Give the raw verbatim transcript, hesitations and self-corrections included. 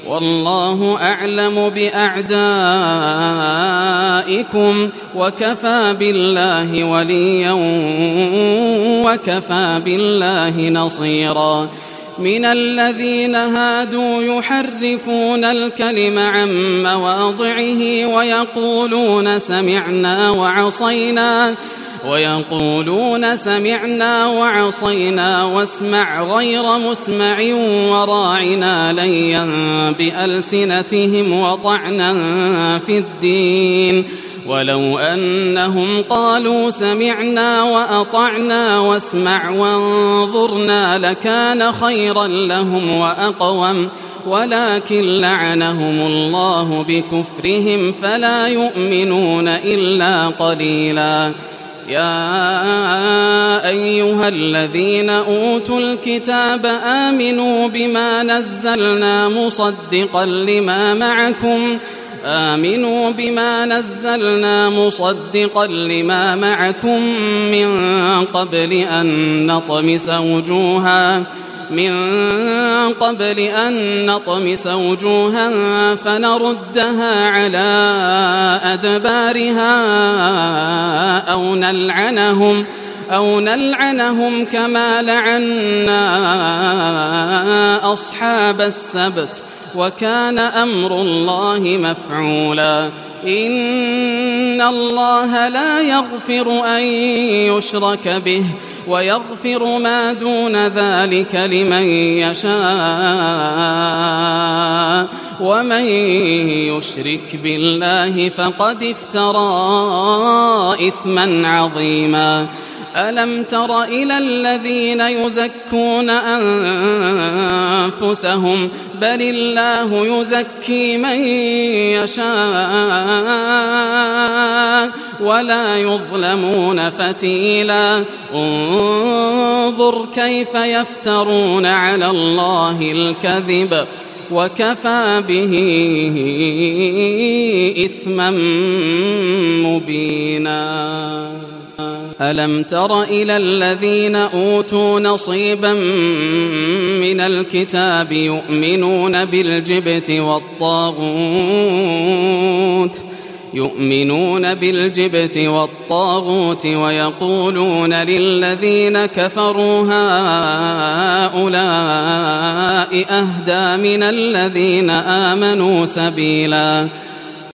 والله أعلم بأعدائكم وكفى بالله وليا وكفى بالله نصيرا. من الذين هادوا يحرفون الكلم عن مواضعه ويقولون سمعنا وعصينا ويقولون سمعنا وعصينا واسمع غير مسمع وراعنا ليا بألسنتهم وطعنا في الدين. ولو أنهم قالوا سمعنا وأطعنا واسمع وانظرنا لكان خيرا لهم وأقوم، ولكن لعنهم الله بكفرهم فلا يؤمنون إلا قليلا. يا أيها الذين أوتوا الكتاب آمنوا بما نزلنا مصدقا لما معكم آمنوا بما نزلنا مصدقا لما معكم من قبل أن نطمس وجوها من قبل أن نطمس وجوها فنردها على أدبارها أو نلعنهم أو نلعنهم كما لعنا أصحاب السبت وكان أمر الله مفعولا. إن الله لا يغفر أن يشرك به ويغفر ما دون ذلك لمن يشاء، ومن يشرك بالله فقد افترى إثما عظيما. ألم تر إلى الذين يزكون أنفسهم بل الله يزكي من يشاء ولا يظلمون فتيلا. انظر كيف يفترون على الله الكذب وكفى به إثما مبينا. ألم تر إلى الذين أوتوا نصيبا من الكتاب يؤمنون بالجبت والطاغوت يؤمنون بالجبت والطاغوت ويقولون للذين كفروا هؤلاء أهدى من الذين آمنوا سبيلا.